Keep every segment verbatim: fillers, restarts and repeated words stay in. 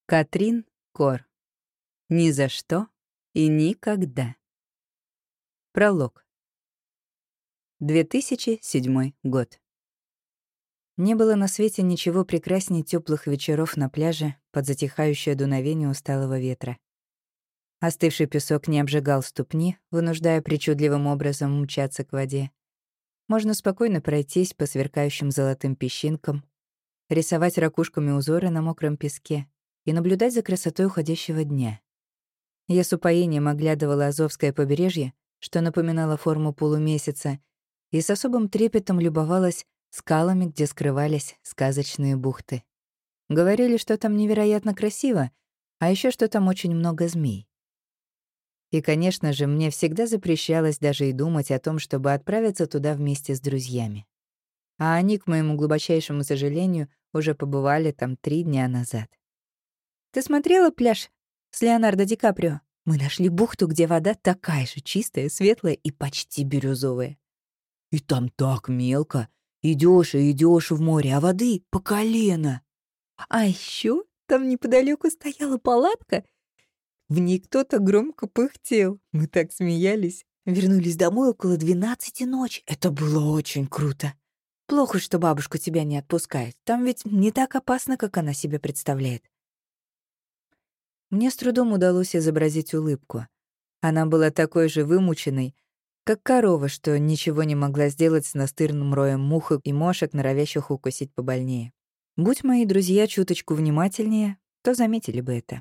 Катрин Кор. Ни за что и никогда. Пролог. две тысячи седьмой год. Не было на свете ничего прекраснее теплых вечеров на пляже под затихающее дуновение усталого ветра. Остывший песок не обжигал ступни, вынуждая причудливым образом мчаться к воде. Можно спокойно пройтись по сверкающим золотым песчинкам, рисовать ракушками узоры на мокром песке и наблюдать за красотой уходящего дня. Я с упоением оглядывала Азовское побережье, что напоминало форму полумесяца, и с особым трепетом любовалась скалами, где скрывались сказочные бухты. Говорили, что там невероятно красиво, а еще что там очень много змей. И, конечно же, мне всегда запрещалось даже и думать о том, чтобы отправиться туда вместе с друзьями. А они, к моему глубочайшему сожалению, уже побывали там три дня назад. «Ты смотрела пляж с Леонардо Ди Каприо? Мы нашли бухту, где вода такая же чистая, светлая и почти бирюзовая. И там так мелко. Идёшь и идёшь в море, а воды по колено. А ещё там неподалёку стояла палатка. В ней кто-то громко пыхтел. Мы так смеялись. Вернулись домой около двенадцати ночи. Это было очень круто. Плохо, что бабушка тебя не отпускает. Там ведь не так опасно, как она себе представляет». Мне с трудом удалось изобразить улыбку. Она была такой же вымученной, как корова, что ничего не могла сделать с настырным роем мух и мошек, норовящих укусить побольнее. Будь мои друзья чуточку внимательнее, то заметили бы это.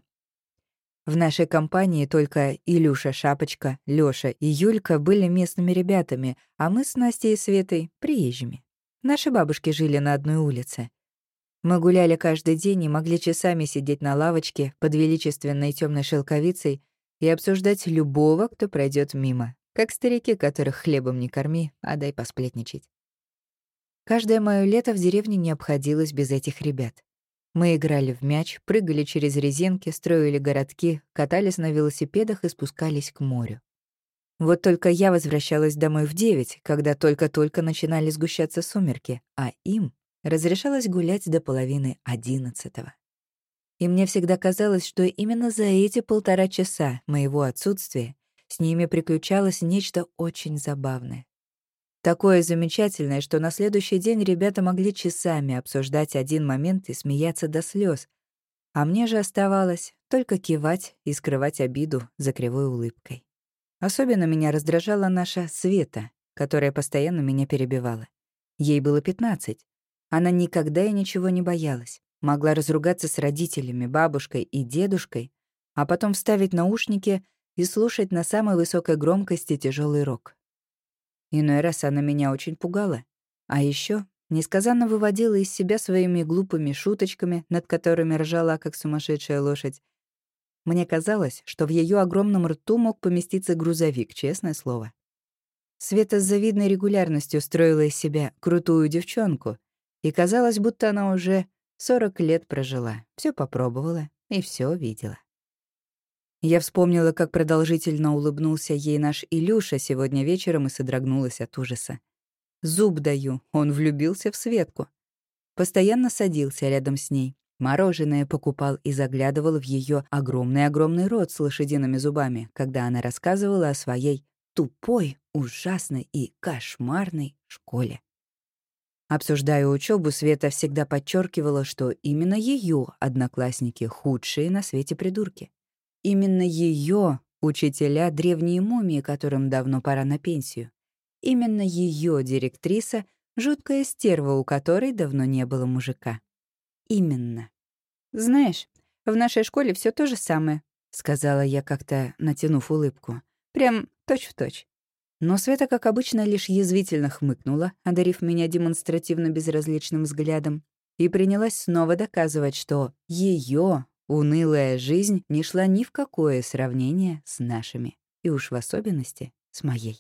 В нашей компании только Илюша Шапочка, Лёша и Юлька были местными ребятами, а мы с Настей и Светой — приезжими. Наши бабушки жили на одной улице. Мы гуляли каждый день и могли часами сидеть на лавочке под величественной темной шелковицей и обсуждать любого, кто пройдет мимо, как старики, которых хлебом не корми, а дай посплетничать. Каждое моё лето в деревне не обходилось без этих ребят. Мы играли в мяч, прыгали через резинки, строили городки, катались на велосипедах и спускались к морю. Вот только я возвращалась домой в девять, когда только-только начинали сгущаться сумерки, а им разрешалось гулять до половины одиннадцатого. И мне всегда казалось, что именно за эти полтора часа моего отсутствия с ними приключалось нечто очень забавное. Такое замечательное, что на следующий день ребята могли часами обсуждать один момент и смеяться до слез, а мне же оставалось только кивать и скрывать обиду за кривой улыбкой. Особенно меня раздражала наша Света, которая постоянно меня перебивала. Ей было пятнадцать. Она никогда и ничего не боялась. Могла разругаться с родителями, бабушкой и дедушкой, а потом вставить наушники и слушать на самой высокой громкости тяжелый рок. Иной раз она меня очень пугала. А еще несказанно выводила из себя своими глупыми шуточками, над которыми ржала, как сумасшедшая лошадь. Мне казалось, что в ее огромном рту мог поместиться грузовик, честное слово. Света с завидной регулярностью строила из себя крутую девчонку, и казалось, будто она уже сорок лет прожила, все попробовала и все видела. Я вспомнила, как продолжительно улыбнулся ей наш Илюша сегодня вечером и содрогнулась от ужаса. Зуб даю, он влюбился в Светку. Постоянно садился рядом с ней, мороженое покупал и заглядывал в ее огромный-огромный рот с лошадиными зубами, когда она рассказывала о своей тупой, ужасной и кошмарной школе. Обсуждая учебу, Света всегда подчеркивала, что именно ее одноклассники — худшие на свете придурки. Именно ее учителя — древние мумии, которым давно пора на пенсию. Именно ее директриса — жуткая стерва, у которой давно не было мужика. Именно. «Знаешь, в нашей школе все то же самое», — сказала я, как-то натянув улыбку. «Прям точь-в-точь». Но Света, как обычно, лишь язвительно хмыкнула, одарив меня демонстративно безразличным взглядом, и принялась снова доказывать, что ее унылая жизнь не шла ни в какое сравнение с нашими, и уж в особенности с моей.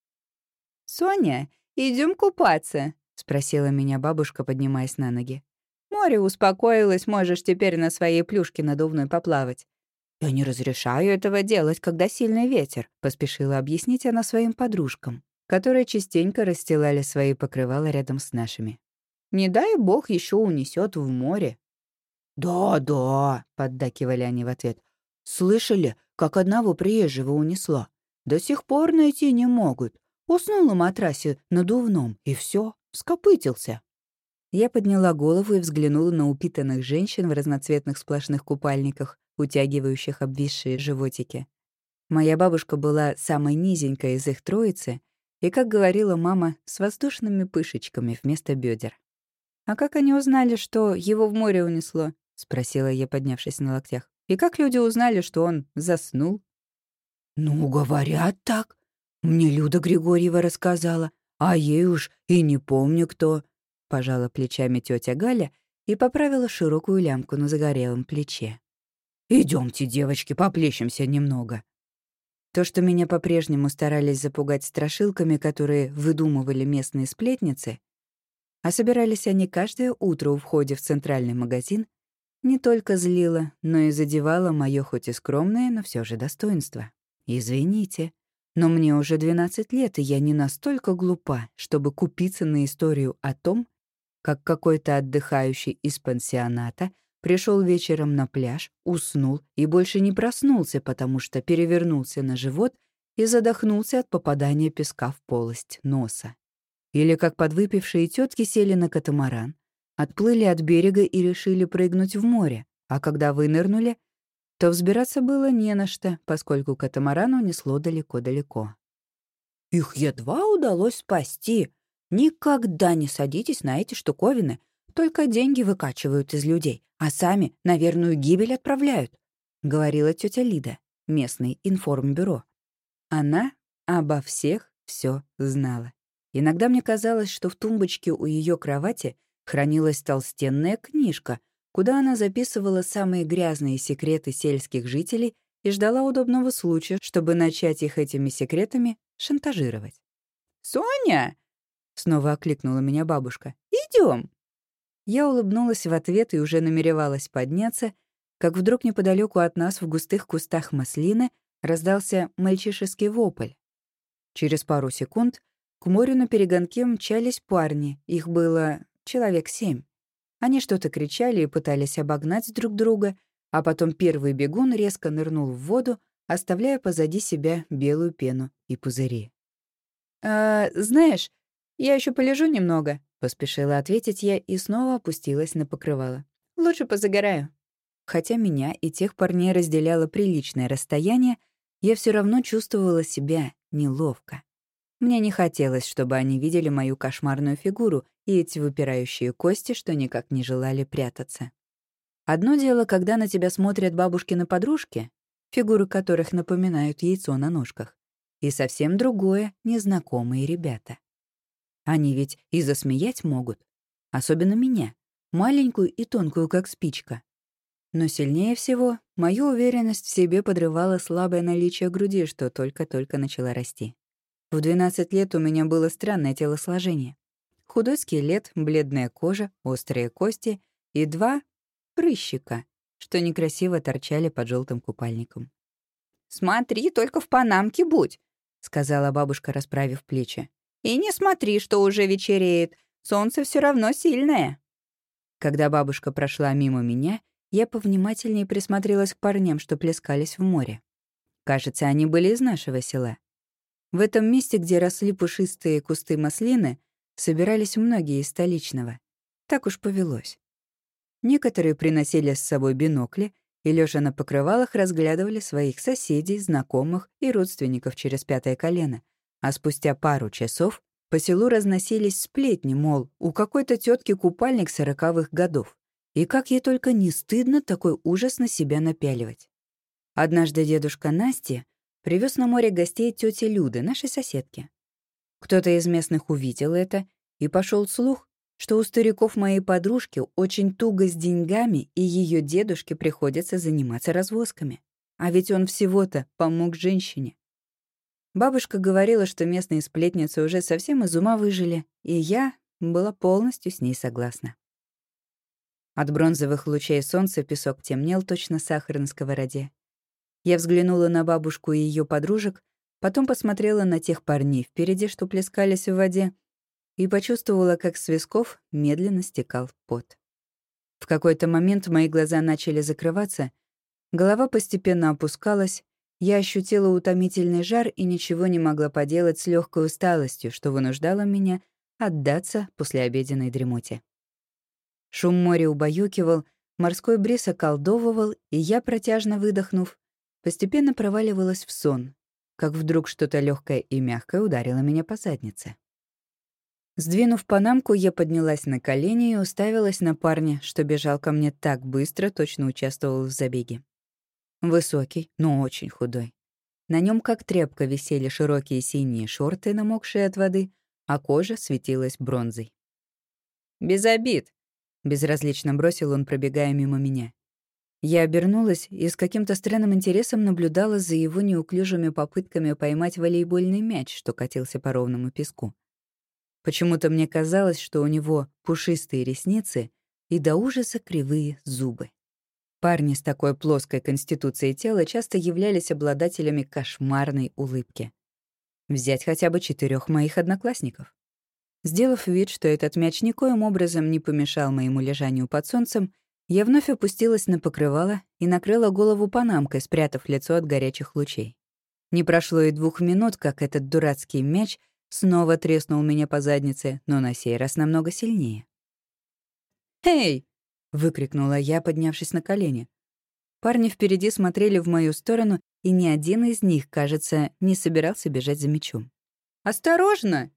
«Соня, идем купаться?» — спросила меня бабушка, поднимаясь на ноги. «Море успокоилось, можешь теперь на своей плюшке надувной поплавать». «Я не разрешаю этого делать, когда сильный ветер», — поспешила объяснить она своим подружкам, которые частенько расстилали свои покрывала рядом с нашими. «Не дай бог еще унесет в море». «Да-да», — поддакивали они в ответ. «Слышали, как одного приезжего унесло? До сих пор найти не могут. Уснул на матрасе надувном, и все, скопытился». Я подняла голову и взглянула на упитанных женщин в разноцветных сплошных купальниках, утягивающих обвисшие животики. Моя бабушка была самой низенькой из их троицы и, как говорила мама, с воздушными пышечками вместо бедер. «А как они узнали, что его в море унесло?» — спросила я, поднявшись на локтях. «И как люди узнали, что он заснул?» «Ну, говорят так. Мне Люда Григорьева рассказала, а ей уж и не помню кто», — пожала плечами тетя Галя и поправила широкую лямку на загорелом плече. Идемте, девочки, поплещемся немного». То, что меня по-прежнему старались запугать страшилками, которые выдумывали местные сплетницы, а собирались они каждое утро у входа в центральный магазин, не только злило, но и задевало моё хоть и скромное, но все же достоинство. Извините, но мне уже двенадцать лет, и я не настолько глупа, чтобы купиться на историю о том, как какой-то отдыхающий из пансионата пришел вечером на пляж, уснул и больше не проснулся, потому что перевернулся на живот и задохнулся от попадания песка в полость носа. Или как подвыпившие тетки сели на катамаран, отплыли от берега и решили прыгнуть в море, а когда вынырнули, то взбираться было не на что, поскольку катамаран унесло далеко-далеко. «Их едва удалось спасти. Никогда не садитесь на эти штуковины. Только деньги выкачивают из людей, а сами на верную гибель отправляют», — говорила тетя Лида, местный информбюро. Она обо всех все знала. Иногда мне казалось, что в тумбочке у ее кровати хранилась толстенная книжка, куда она записывала самые грязные секреты сельских жителей и ждала удобного случая, чтобы начать их этими секретами шантажировать. «Соня!» — снова окликнула меня бабушка. Идем. Я улыбнулась в ответ и уже намеревалась подняться, как вдруг неподалеку от нас в густых кустах маслины раздался мальчишеский вопль. Через пару секунд к морю на перегонке мчались парни, их было человек семь. Они что-то кричали и пытались обогнать друг друга, а потом первый бегун резко нырнул в воду, оставляя позади себя белую пену и пузыри. «А, знаешь, я еще полежу немного», — поспешила ответить я и снова опустилась на покрывало. «Лучше позагораю». Хотя меня и тех парней разделяло приличное расстояние, я все равно чувствовала себя неловко. Мне не хотелось, чтобы они видели мою кошмарную фигуру и эти выпирающие кости, что никак не желали прятаться. Одно дело, когда на тебя смотрят бабушкины подружки, фигуры которых напоминают яйцо на ножках, и совсем другое — незнакомые ребята. Они ведь и засмеять могут, особенно меня, маленькую и тонкую, как спичка. Но сильнее всего мою уверенность в себе подрывало слабое наличие груди, что только-только начала расти. В двенадцать лет у меня было странное телосложение. Худой скелет, бледная кожа, острые кости и два прыщика, что некрасиво торчали под желтым купальником. «Смотри, только в панамке будь», — сказала бабушка, расправив плечи. «И не смотри, что уже вечереет. Солнце все равно сильное». Когда бабушка прошла мимо меня, я повнимательнее присмотрелась к парням, что плескались в море. Кажется, они были из нашего села. В этом месте, где росли пушистые кусты маслины, собирались многие из столичного. Так уж повелось. Некоторые приносили с собой бинокли и, лежа на покрывалах, разглядывали своих соседей, знакомых и родственников через пятое колено, а спустя пару часов по селу разносились сплетни, мол, у какой-то тетки купальник сороковых годов. И как ей только не стыдно такой ужас на себя напяливать. Однажды дедушка Насти привез на море гостей тети Люды, нашей соседки. Кто-то из местных увидел это, и пошел слух, что у стариков моей подружки очень туго с деньгами, и ее дедушке приходится заниматься развозками. А ведь он всего-то помог женщине. Бабушка говорила, что местные сплетницы уже совсем из ума выжили, и я была полностью с ней согласна. От бронзовых лучей солнца песок темнел точно сахар на сковороде. Я взглянула на бабушку и ее подружек, потом посмотрела на тех парней впереди, что плескались в воде, и почувствовала, как с висков медленно стекал пот. В какой-то момент мои глаза начали закрываться, голова постепенно опускалась, я ощутила утомительный жар и ничего не могла поделать с легкой усталостью, что вынуждало меня отдаться послеобеденной дремоте. Шум моря убаюкивал, морской бриз околдовывал, и я, протяжно выдохнув, постепенно проваливалась в сон, как вдруг что-то легкое и мягкое ударило меня по заднице. Сдвинув панамку, я поднялась на колени и уставилась на парня, что бежал ко мне так быстро, точно участвовал в забеге. Высокий, но очень худой. На нем как тряпка висели широкие синие шорты, намокшие от воды, а кожа светилась бронзой. «Без обид», — безразлично бросил он, пробегая мимо меня. Я обернулась и с каким-то странным интересом наблюдала за его неуклюжими попытками поймать волейбольный мяч, что катился по ровному песку. Почему-то мне казалось, что у него пушистые ресницы и до ужаса кривые зубы. Парни с такой плоской конституцией тела часто являлись обладателями кошмарной улыбки. Взять хотя бы четырех моих одноклассников. Сделав вид, что этот мяч никоим образом не помешал моему лежанию под солнцем, я вновь опустилась на покрывало и накрыла голову панамкой, спрятав лицо от горячих лучей. Не прошло и двух минут, как этот дурацкий мяч снова треснул меня по заднице, но на сей раз намного сильнее. «Эй!» — выкрикнула я, поднявшись на колени. Парни впереди смотрели в мою сторону, и ни один из них, кажется, не собирался бежать за мячом. «Осторожно!»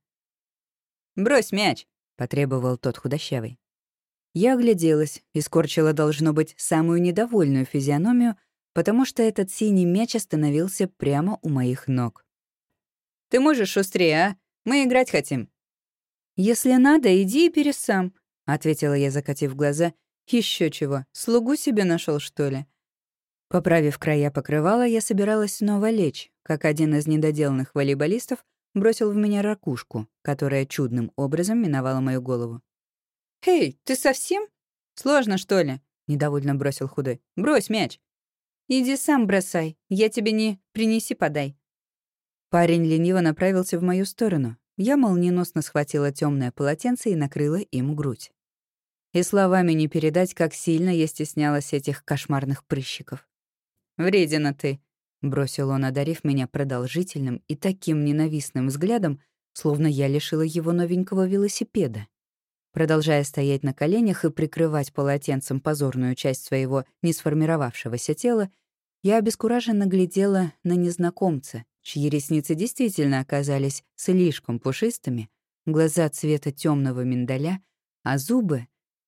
«Брось мяч!» — потребовал тот худощавый. Я огляделась и скорчила, должно быть, самую недовольную физиономию, потому что этот синий мяч остановился прямо у моих ног. «Ты можешь шустрее, а? Мы играть хотим». «Если надо, иди и бери сам», — ответила я, закатив глаза. Еще чего, слугу себе нашел, что ли?» Поправив края покрывала, я собиралась снова лечь, как один из недоделанных волейболистов бросил в меня ракушку, которая чудным образом миновала мою голову. «Эй, ты совсем? Сложно, что ли?» — недовольно бросил худой. «Брось мяч». «Иди сам бросай, я тебе не принеси-подай». Парень лениво направился в мою сторону. Я молниеносно схватила темное полотенце и накрыла им грудь. И словами не передать, как сильно я стеснялась этих кошмарных прыщиков. «Вредина ты», — бросил он, одарив меня продолжительным и таким ненавистным взглядом, словно я лишила его новенького велосипеда. Продолжая стоять на коленях и прикрывать полотенцем позорную часть своего несформировавшегося тела, я обескураженно глядела на незнакомца, чьи ресницы действительно оказались слишком пушистыми, глаза цвета темного миндаля, а зубы...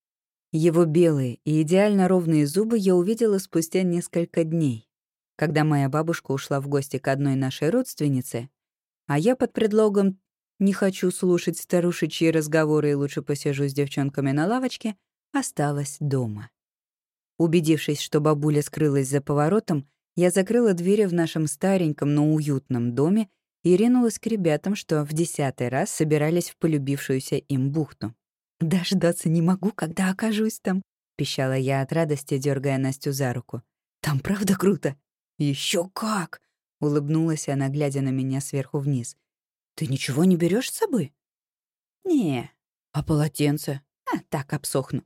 Его белые и идеально ровные зубы я увидела спустя несколько дней, когда моя бабушка ушла в гости к одной нашей родственнице, а я под предлогом «не хочу слушать старушечьи разговоры и лучше посижу с девчонками на лавочке», осталась дома. Убедившись, что бабуля скрылась за поворотом, я закрыла двери в нашем стареньком, но уютном доме и ринулась к ребятам, что в десятый раз собирались в полюбившуюся им бухту. «Дождаться не могу, когда окажусь там», — пищала я от радости, дергая Настю за руку. «Там правда круто?» Еще как!» — улыбнулась она, глядя на меня сверху вниз. «Ты ничего не берешь с собой?» «Не. А полотенце?» «А, так обсохну».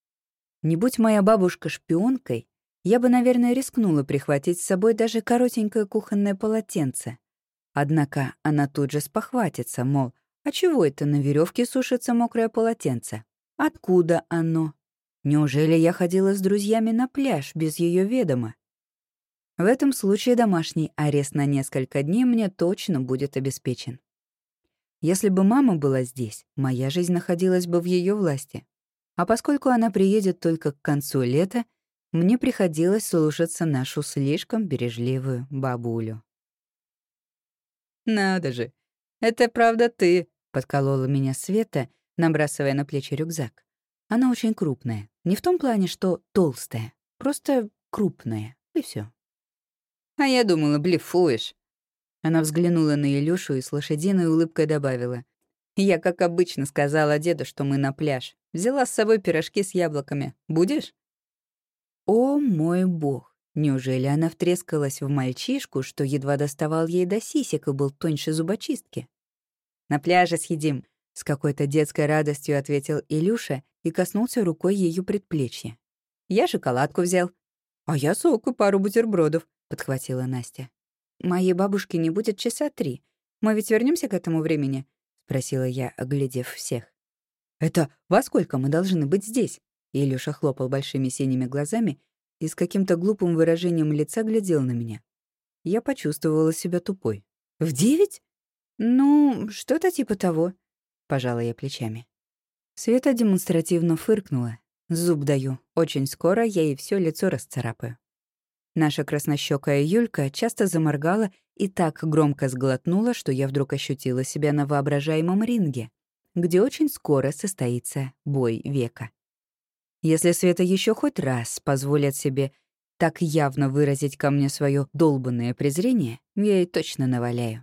Не будь моя бабушка шпионкой, я бы, наверное, рискнула прихватить с собой даже коротенькое кухонное полотенце. Однако она тут же спохватится, мол, а чего это на веревке сушится мокрое полотенце? Откуда оно? Неужели я ходила с друзьями на пляж без ее ведома? В этом случае домашний арест на несколько дней мне точно будет обеспечен. Если бы мама была здесь, моя жизнь находилась бы в ее власти. А поскольку она приедет только к концу лета, мне приходилось слушаться нашу слишком бережливую бабулю. «Надо же, это правда ты», — подколола меня Света, набрасывая на плечи рюкзак. Она очень крупная. Не в том плане, что толстая, просто крупная, и все. «А я думала, блефуешь». Она взглянула на Илюшу и с лошадиной улыбкой добавила. «Я, как обычно, сказала деду, что мы на пляж. Взяла с собой пирожки с яблоками. Будешь?» О мой бог! Неужели она втрескалась в мальчишку, что едва доставал ей до сисек и был тоньше зубочистки? «На пляже съедим», — с какой-то детской радостью ответил Илюша и коснулся рукой ее предплечья. Я шоколадку взял». «А я сок и пару бутербродов», — подхватила Настя. «Моей бабушки не будет часа три. Мы ведь вернемся к этому времени?» — спросила я, оглядев всех. «Это во сколько мы должны быть здесь?» Илюша хлопал большими синими глазами и с каким-то глупым выражением лица глядел на меня. Я почувствовала себя тупой. «В девять?» «Ну, что-то типа того», — пожала я плечами. Света демонстративно фыркнула. «Зуб даю. Очень скоро я ей всё лицо расцарапаю». Наша краснощёкая Юлька часто заморгала и так громко сглотнула, что я вдруг ощутила себя на воображаемом ринге, где очень скоро состоится бой века. Если Света ещё хоть раз позволит себе так явно выразить ко мне своё долбанное презрение, я ей точно наваляю.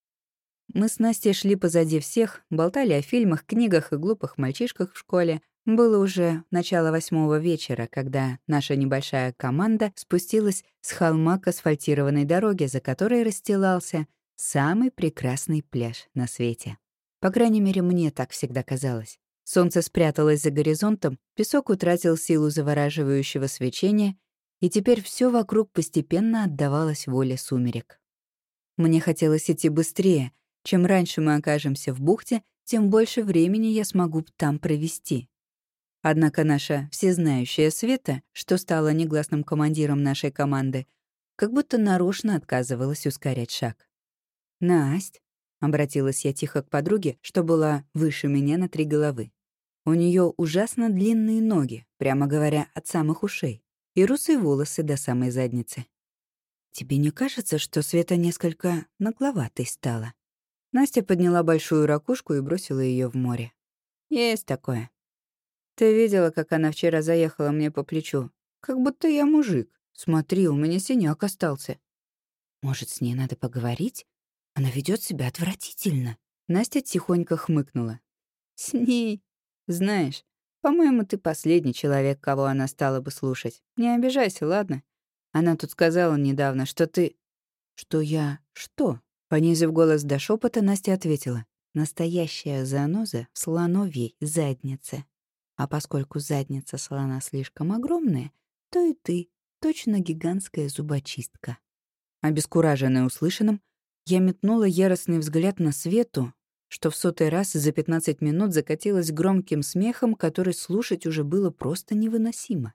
Мы с Настей шли позади всех, болтали о фильмах, книгах и глупых мальчишках в школе. Было уже начало восьмого вечера, когда наша небольшая команда спустилась с холма к асфальтированной дороге, за которой расстилался самый прекрасный пляж на свете. По крайней мере, мне так всегда казалось. Солнце спряталось за горизонтом, песок утратил силу завораживающего свечения, и теперь всё вокруг постепенно отдавалось воле сумерек. Мне хотелось идти быстрее. Чем раньше мы окажемся в бухте, тем больше времени я смогу там провести. Однако наша всезнающая Света, что стала негласным командиром нашей команды, как будто нарочно отказывалась ускорять шаг. «Насть», — обратилась я тихо к подруге, что была выше меня на три головы. У неё ужасно длинные ноги, прямо говоря, от самых ушей, и русые волосы до самой задницы. «Тебе не кажется, что Света несколько нагловатой стала?» Настя подняла большую ракушку и бросила её в море. «Есть такое. Ты видела, как она вчера заехала мне по плечу? Как будто я мужик. Смотри, у меня синяк остался». «Может, с ней надо поговорить? Она ведёт себя отвратительно». Настя тихонько хмыкнула. «С ней? Знаешь, по-моему, ты последний человек, кого она стала бы слушать. Не обижайся, ладно? Она тут сказала недавно, что ты...» «Что я... что?» Понизив голос до шепота, Настя ответила. «Настоящая заноза в слоновьей заднице. А поскольку задница слона слишком огромная, то и ты точно гигантская зубочистка». Обескураженная услышанным, я метнула яростный взгляд на Свету, что в сотый раз за пятнадцать минут закатилась громким смехом, который слушать уже было просто невыносимо.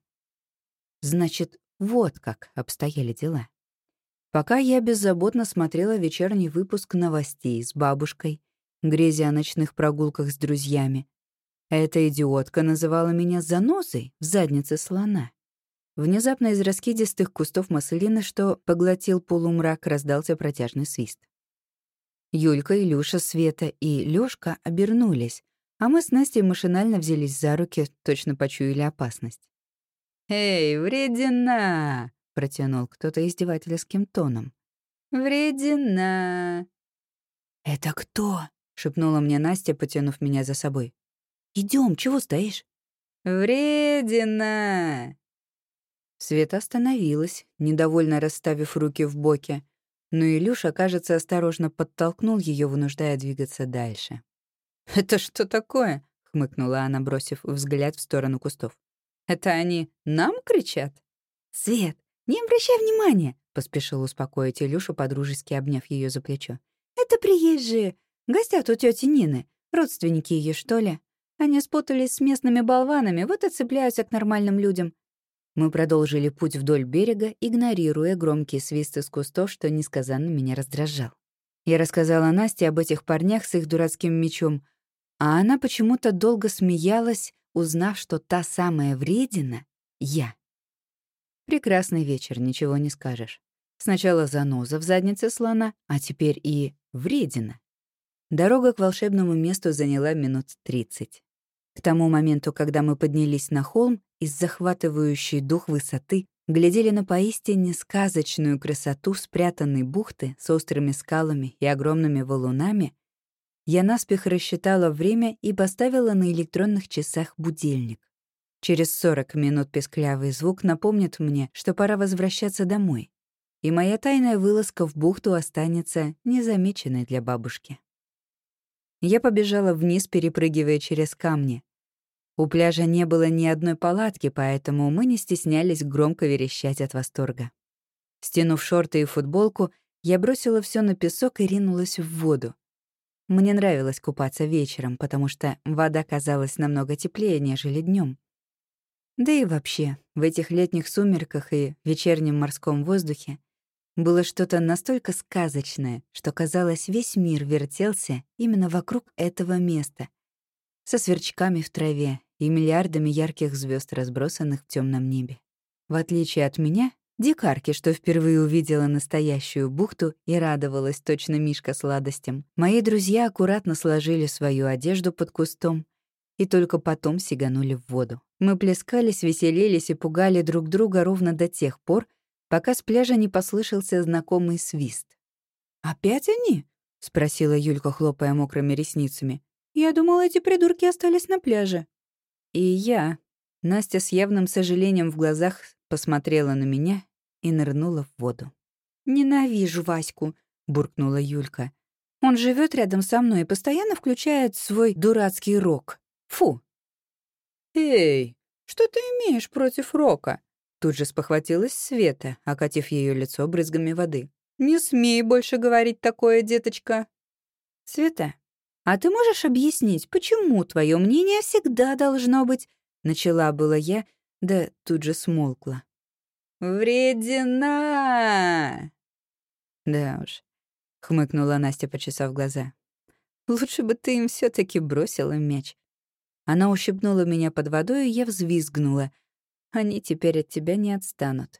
Значит, вот как обстояли дела. Пока я беззаботно смотрела вечерний выпуск новостей с бабушкой, грезя о ночных прогулках с друзьями, эта идиотка называла меня занозой в заднице слона. Внезапно из раскидистых кустов маслины, что поглотил полумрак, раздался протяжный свист. Юлька, Илюша, Света и Лёшка обернулись, а мы с Настей машинально взялись за руки, точно почуяли опасность. «Эй, вредина!» — протянул кто-то издевательским тоном. «Вредина!» «Это кто?» — шепнула мне Настя, потянув меня за собой. «Идём, чего стоишь?» «Вредина!» Света остановилась, недовольно расставив руки в боки, но Илюша, кажется, осторожно подтолкнул её, вынуждая двигаться дальше. «Это что такое?» — хмыкнула она, бросив взгляд в сторону кустов. «Это они нам кричат?» «Свет, не обращай внимания!» — поспешил успокоить Илюшу, подружески обняв её за плечо. «Это приезжие. Гостят у тёти Нины. Родственники её, что ли? Они спутались с местными болванами, вот и цепляются к нормальным людям». Мы продолжили путь вдоль берега, игнорируя громкий свист из кустов, что несказанно меня раздражал. Я рассказала Насте об этих парнях с их дурацким мечом, а она почему-то долго смеялась, узнав, что та самая вредина — я. Прекрасный вечер, ничего не скажешь. Сначала заноза в заднице слона, а теперь и вредина. Дорога к волшебному месту заняла минут тридцать. К тому моменту, когда мы поднялись на холм, из захватывающей дух высоты глядели на поистине сказочную красоту спрятанной бухты с острыми скалами и огромными валунами, я наспех рассчитала время и поставила на электронных часах будильник. Через сорок минут песклявый звук напомнит мне, что пора возвращаться домой, и моя тайная вылазка в бухту останется незамеченной для бабушки. Я побежала вниз, перепрыгивая через камни. У пляжа не было ни одной палатки, поэтому мы не стеснялись громко верещать от восторга. Стянув шорты и футболку, я бросила все на песок и ринулась в воду. Мне нравилось купаться вечером, потому что вода казалась намного теплее, нежели днем. Да и вообще, в этих летних сумерках и вечернем морском воздухе было что-то настолько сказочное, что, казалось, весь мир вертелся именно вокруг этого места, со сверчками в траве и миллиардами ярких звезд, разбросанных в темном небе. В отличие от меня, дикарки, что впервые увидела настоящую бухту и радовалась точно мишка сладостям, мои друзья аккуратно сложили свою одежду под кустом и только потом сиганули в воду. Мы плескались, веселились и пугали друг друга ровно до тех пор, пока с пляжа не послышался знакомый свист. «Опять они?» — спросила Юлька, хлопая мокрыми ресницами. «Я думала, эти придурки остались на пляже». И я. Настя с явным сожалением в глазах посмотрела на меня и нырнула в воду. «Ненавижу Ваську», — буркнула Юлька. «Он живет рядом со мной и постоянно включает свой дурацкий рок. Фу!» «Эй, что ты имеешь против рока?» Тут же спохватилась Света, окатив ее лицо брызгами воды. «Не смей больше говорить такое, деточка!» «Света, а ты можешь объяснить, почему твое мнение всегда должно быть...» Начала было я, да тут же смолкла. «Вредина!» «Да уж», — хмыкнула Настя, почесав глаза. «Лучше бы ты им все таки бросила мяч». Она ущипнула меня под водой, и я взвизгнула. «Они теперь от тебя не отстанут».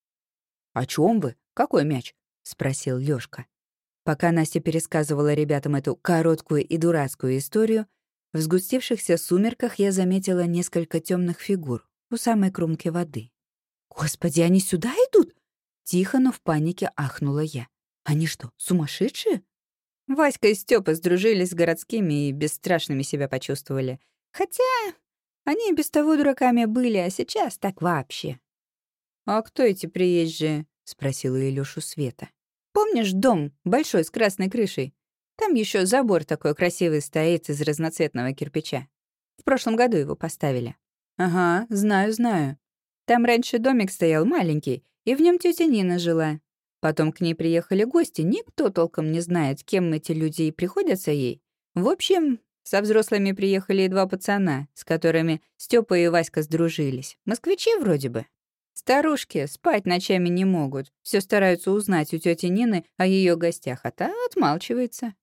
«О чем вы? Какой мяч?» — спросил Лёшка. Пока Настя пересказывала ребятам эту короткую и дурацкую историю, в сгустившихся сумерках я заметила несколько темных фигур у самой кромки воды. «Господи, они сюда идут?» Тихо, но в панике ахнула я. «Они что, сумасшедшие?» Васька и Стёпа сдружились с городскими и бесстрашными себя почувствовали. Хотя они и без того дураками были, а сейчас так вообще. «А кто эти приезжие?» — спросила Илюшу Света. «Помнишь дом большой с красной крышей? Там еще забор такой красивый стоит из разноцветного кирпича. В прошлом году его поставили». «Ага, знаю, знаю. Там раньше домик стоял маленький, и в нем тетя Нина жила. Потом к ней приехали гости, никто толком не знает, кем эти люди и приходятся ей. В общем, со взрослыми приехали и два пацана, с которыми Стёпа и Васька сдружились. Москвичи вроде бы. Старушки спать ночами не могут, все стараются узнать у тети Нины о ее гостях, а та отмалчивается.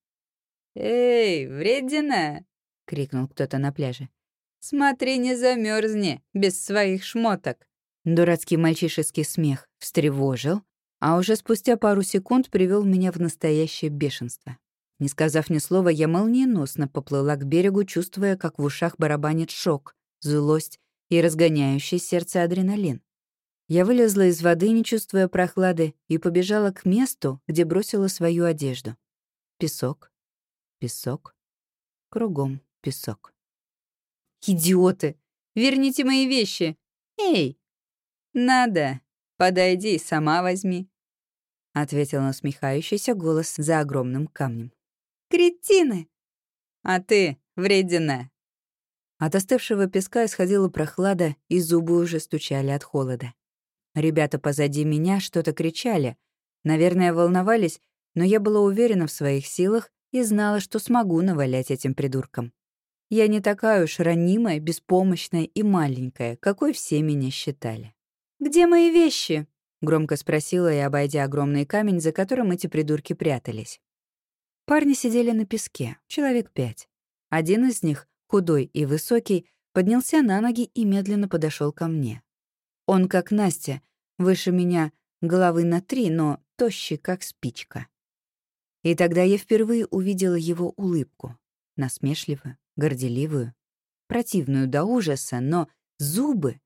«Эй, вредина!» — крикнул кто-то на пляже. «Смотри, не замерзни без своих шмоток!» Дурацкий мальчишеский смех встревожил, а уже спустя пару секунд привел меня в настоящее бешенство. Не сказав ни слова, я молниеносно поплыла к берегу, чувствуя, как в ушах барабанит шок, злость и разгоняющий сердце адреналин. Я вылезла из воды, не чувствуя прохлады, и побежала к месту, где бросила свою одежду. Песок, песок, кругом песок. «Идиоты! Верните мои вещи! Эй! Надо! Подойди и сама возьми!» — ответил насмехающийся голос за огромным камнем. «Кретины! А ты, вредина!» От остывшего песка исходила прохлада, и зубы уже стучали от холода. Ребята позади меня что-то кричали. Наверное, волновались, но я была уверена в своих силах и знала, что смогу навалять этим придуркам. Я не такая уж ранимая, беспомощная и маленькая, какой все меня считали. «Где мои вещи?» — громко спросила я, обойдя огромный камень, за которым эти придурки прятались. Парни сидели на песке, человек пять. Один из них, худой и высокий, поднялся на ноги и медленно подошел ко мне. Он, как Настя, выше меня головы на три, но тощий, как спичка. И тогда я впервые увидела его улыбку. Насмешливую, горделивую, противную до ужаса, но зубы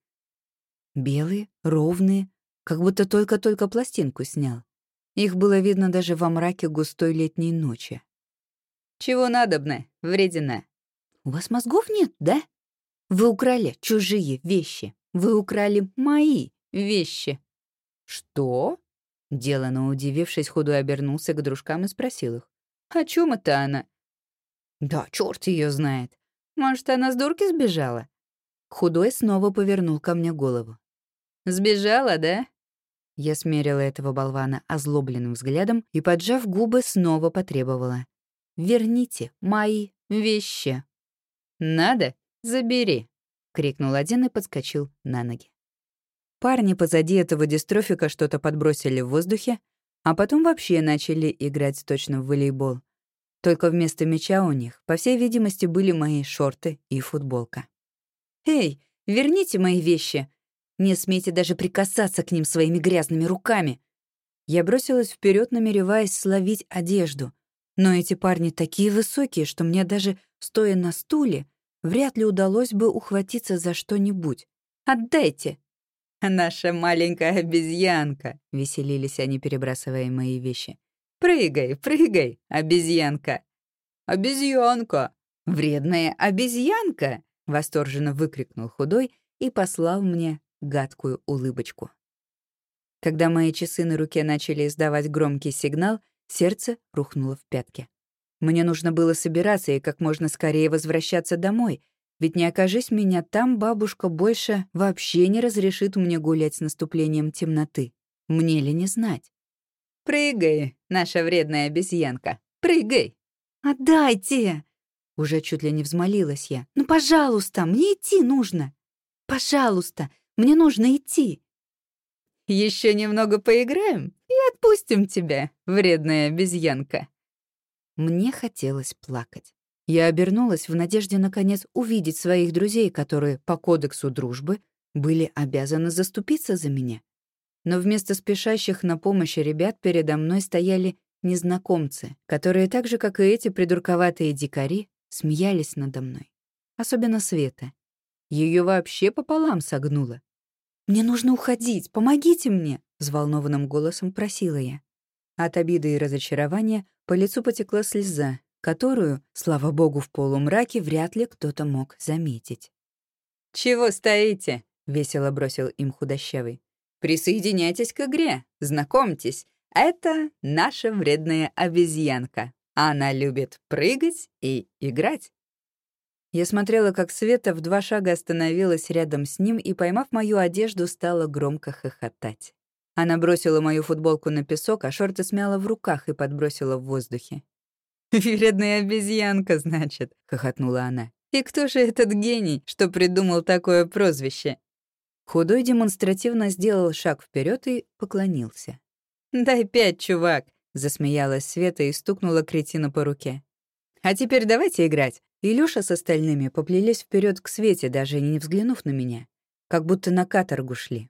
белые, ровные, как будто только-только пластинку снял. Их было видно даже во мраке густой летней ночи. «Чего надобно, вредина?» «У вас мозгов нет, да? Вы украли чужие вещи. Вы украли мои вещи». «Что?» Делано удивившись, худой обернулся к дружкам и спросил их. «О чем это она?» «Да, черт ее знает. Может, она с дурки сбежала? Худой снова повернул ко мне голову. «Сбежала, да?» Я смерила этого болвана озлобленным взглядом и, поджав губы, снова потребовала. «Верните мои вещи». «Надо? Забери!» — крикнул один и подскочил на ноги. Парни позади этого дистрофика что-то подбросили в воздухе, а потом вообще начали играть точно в волейбол. Только вместо мяча у них, по всей видимости, были мои шорты и футболка. «Эй, верните мои вещи! Не смейте даже прикасаться к ним своими грязными руками!» Я бросилась вперед, намереваясь словить одежду. Но эти парни такие высокие, что мне даже, стоя на стуле, вряд ли удалось бы ухватиться за что-нибудь. «Отдайте!» «Наша маленькая обезьянка!» — веселились они, перебрасывая мои вещи. «Прыгай, прыгай, обезьянка!» «Обезьянка! Вредная обезьянка!» — восторженно выкрикнул Худой и послал мне гадкую улыбочку. Когда мои часы на руке начали издавать громкий сигнал, сердце рухнуло в пятки. Мне нужно было собираться и как можно скорее возвращаться домой, ведь не окажись меня там, бабушка больше вообще не разрешит мне гулять с наступлением темноты. Мне ли не знать? «Прыгай, наша вредная обезьянка! Прыгай!» «Отдайте!» Уже чуть ли не взмолилась я. «Ну, пожалуйста, мне идти нужно! Пожалуйста, мне нужно идти!» «Еще немного поиграем и отпустим тебя, вредная обезьянка!» Мне хотелось плакать. Я обернулась в надежде, наконец, увидеть своих друзей, которые, по кодексу дружбы, были обязаны заступиться за меня. Но вместо спешащих на помощь ребят передо мной стояли незнакомцы, которые так же, как и эти придурковатые дикари, смеялись надо мной. Особенно Света. Ее вообще пополам согнуло. «Мне нужно уходить, помогите мне!» — взволнованным голосом просила я. От обиды и разочарования по лицу потекла слеза, которую, слава богу, в полумраке вряд ли кто-то мог заметить. «Чего стоите?» — весело бросил им худощавый. «Присоединяйтесь к игре, знакомьтесь. Это наша вредная обезьянка. Она любит прыгать и играть». Я смотрела, как Света в два шага остановилась рядом с ним и, поймав мою одежду, стала громко хохотать. Она бросила мою футболку на песок, а шорты смяла в руках и подбросила в воздухе. «Вредная обезьянка, значит», — хохотнула она. «И кто же этот гений, что придумал такое прозвище?» Худой демонстративно сделал шаг вперед и поклонился. «Дай пять, чувак», — засмеялась Света и стукнула кретину по руке. «А теперь давайте играть». Илюша с остальными поплелись вперед к Свете, даже не взглянув на меня, как будто на каторгу шли.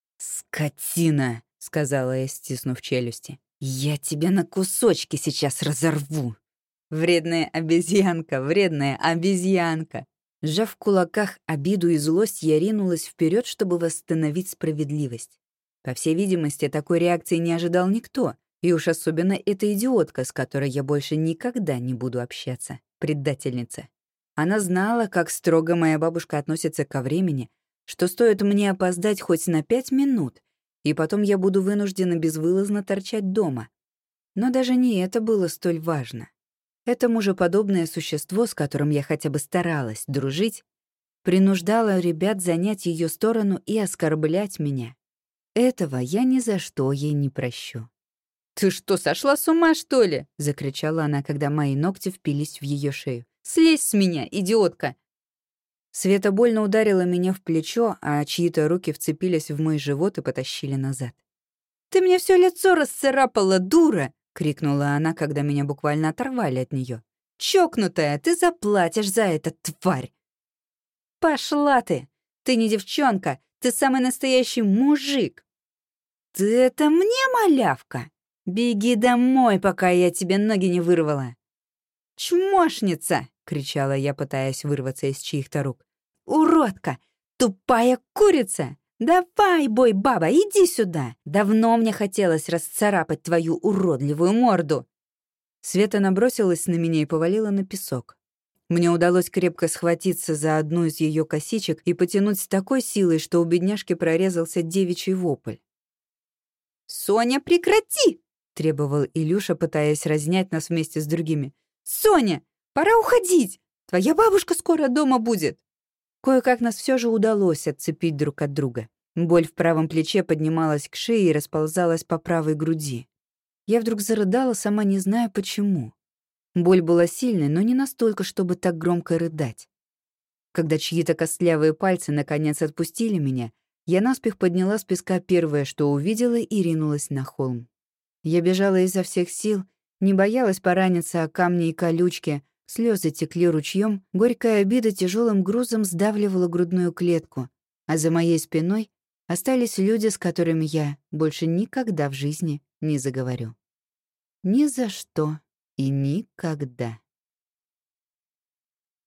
«Скотина!» — сказала я, стиснув челюсти. «Я тебя на кусочки сейчас разорву!» «Вредная обезьянка, вредная обезьянка!» Сжав в кулаках обиду и злость, я ринулась вперед, чтобы восстановить справедливость. По всей видимости, такой реакции не ожидал никто, и уж особенно эта идиотка, с которой я больше никогда не буду общаться. Предательница. Она знала, как строго моя бабушка относится ко времени, что стоит мне опоздать хоть на пять минут, и потом я буду вынуждена безвылазно торчать дома. Но даже не это было столь важно. Это мужеподобное существо, с которым я хотя бы старалась дружить, принуждало ребят занять ее сторону и оскорблять меня. Этого я ни за что ей не прощу. «Ты что, сошла с ума, что ли?» — закричала она, когда мои ногти впились в ее шею. «Слезь с меня, идиотка!» Света больно ударила меня в плечо, а чьи-то руки вцепились в мой живот и потащили назад. «Ты мне все лицо расцарапала, дура!» — крикнула она, когда меня буквально оторвали от нее. «Чокнутая, ты заплатишь за это, тварь!» «Пошла ты! Ты не девчонка, ты самый настоящий мужик!» «Ты это мне, малявка? Беги домой, пока я тебе ноги не вырвала!» «Чмошница!» — кричала я, пытаясь вырваться из чьих-то рук. «Уродка! Тупая курица! Давай, бой, баба, иди сюда! Давно мне хотелось расцарапать твою уродливую морду!» Света набросилась на меня и повалила на песок. Мне удалось крепко схватиться за одну из ее косичек и потянуть с такой силой, что у бедняжки прорезался девичий вопль. «Соня, прекрати!» — требовал Илюша, пытаясь разнять нас вместе с другими. «Соня, пора уходить! Твоя бабушка скоро дома будет!» Кое-как нас все же удалось отцепить друг от друга. Боль в правом плече поднималась к шее и расползалась по правой груди. Я вдруг зарыдала, сама не зная почему. Боль была сильной, но не настолько, чтобы так громко рыдать. Когда чьи-то костлявые пальцы наконец отпустили меня, я наспех подняла с песка первое, что увидела, и ринулась на холм. Я бежала изо всех сил, не боялась пораниться о камни и колючки, слезы текли ручьем, горькая обида тяжелым грузом сдавливала грудную клетку, а за моей спиной остались люди, с которыми я больше никогда в жизни не заговорю. Ни за что и никогда.